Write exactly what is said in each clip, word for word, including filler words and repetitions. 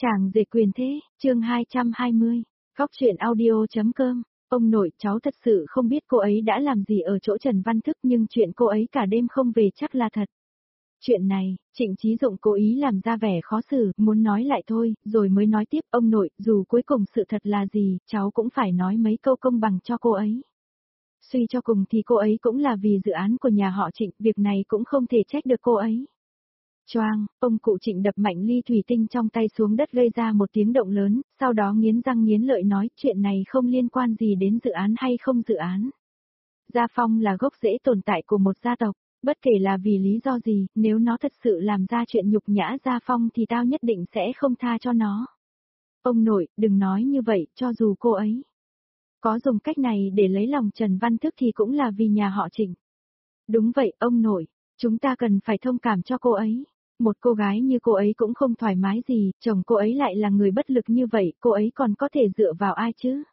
Chàng rể quyền thế, chương hai trăm hai mươi, Góc truyện audio.com, ông nội cháu thật sự không biết cô ấy đã làm gì ở chỗ Trần Văn Thức nhưng chuyện cô ấy cả đêm không về chắc là thật. Chuyện này, Trịnh Chí Dụng cố ý làm ra vẻ khó xử, muốn nói lại thôi, rồi mới nói tiếp ông nội, dù cuối cùng sự thật là gì, cháu cũng phải nói mấy câu công bằng cho cô ấy. Suy cho cùng thì cô ấy cũng là vì dự án của nhà họ Trịnh, việc này cũng không thể trách được cô ấy. Choang, ông cụ Trịnh đập mạnh ly thủy tinh trong tay xuống đất gây ra một tiếng động lớn, sau đó nghiến răng nghiến lợi nói chuyện này không liên quan gì đến dự án hay không dự án. Gia Phong là gốc rễ tồn tại của một gia tộc, bất kể là vì lý do gì, nếu nó thật sự làm ra chuyện nhục nhã Gia Phong thì tao nhất định sẽ không tha cho nó. Ông nội, đừng nói như vậy, cho dù cô ấy có dùng cách này để lấy lòng Trần Văn Thức thì cũng là vì nhà họ Trịnh. Đúng vậy, ông nội, chúng ta cần phải thông cảm cho cô ấy. Một cô gái như cô ấy cũng không thoải mái gì, chồng cô ấy lại là người bất lực như vậy, cô ấy còn có thể dựa vào ai chứ?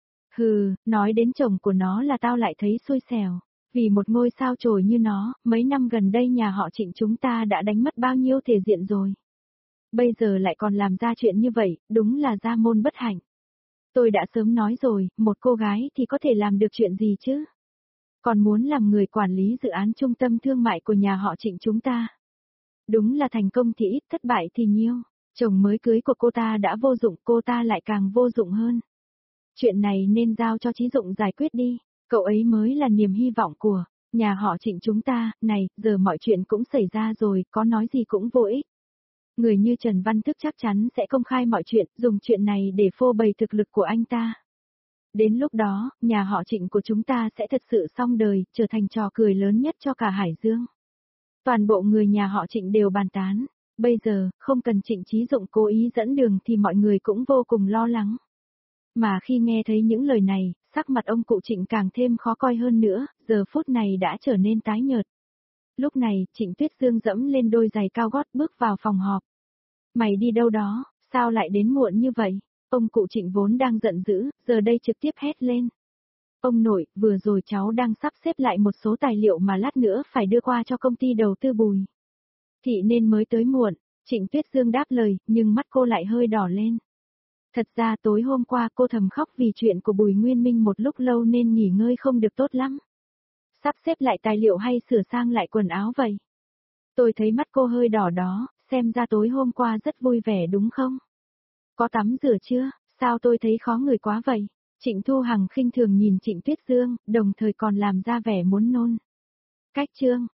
Hừ, nói đến chồng của nó là tao lại thấy xui xẻo. Vì một ngôi sao chổi như nó, mấy năm gần đây nhà họ Trịnh chúng ta đã đánh mất bao nhiêu thể diện rồi. Bây giờ lại còn làm ra chuyện như vậy, đúng là gia môn bất hạnh. Tôi đã sớm nói rồi, một cô gái thì có thể làm được chuyện gì chứ? Còn muốn làm người quản lý dự án trung tâm thương mại của nhà họ Trịnh chúng ta. Đúng là thành công thì ít, thất bại thì nhiều. Chồng mới cưới của cô ta đã vô dụng, cô ta lại càng vô dụng hơn. Chuyện này nên giao cho Chí Dụng giải quyết đi, cậu ấy mới là niềm hy vọng của nhà họ Trịnh chúng ta. Này, giờ mọi chuyện cũng xảy ra rồi, có nói gì cũng vô ích. Người như Trần Văn Thức chắc chắn sẽ công khai mọi chuyện, dùng chuyện này để phô bày thực lực của anh ta. Đến lúc đó, nhà họ Trịnh của chúng ta sẽ thật sự xong đời, trở thành trò cười lớn nhất cho cả Hải Dương. Toàn bộ người nhà họ Trịnh đều bàn tán. Bây giờ, không cần Trịnh Chí Dụng cố ý dẫn đường thì mọi người cũng vô cùng lo lắng. Mà khi nghe thấy những lời này, sắc mặt ông cụ Trịnh càng thêm khó coi hơn nữa, giờ phút này đã trở nên tái nhợt. Lúc này, Trịnh Tuyết Dương dẫm lên đôi giày cao gót bước vào phòng họp. Mày đi đâu đó, sao lại đến muộn như vậy? Ông cụ Trịnh vốn đang giận dữ, giờ đây trực tiếp hét lên. Ông nội, vừa rồi cháu đang sắp xếp lại một số tài liệu mà lát nữa phải đưa qua cho công ty đầu tư Bùi Thị nên mới tới muộn. Trịnh Tuyết Dương đáp lời, nhưng mắt cô lại hơi đỏ lên. Thật ra tối hôm qua cô thầm khóc vì chuyện của Bùi Nguyên Minh một lúc lâu nên nghỉ ngơi không được tốt lắm. Sắp xếp lại tài liệu hay sửa sang lại quần áo vậy? Tôi thấy mắt cô hơi đỏ đó, xem ra tối hôm qua rất vui vẻ đúng không? Có tắm rửa chưa, sao tôi thấy khó người quá vậy? Trịnh Thu Hằng khinh thường nhìn Trịnh Tuyết Dương, đồng thời còn làm ra vẻ muốn nôn. Cách chương,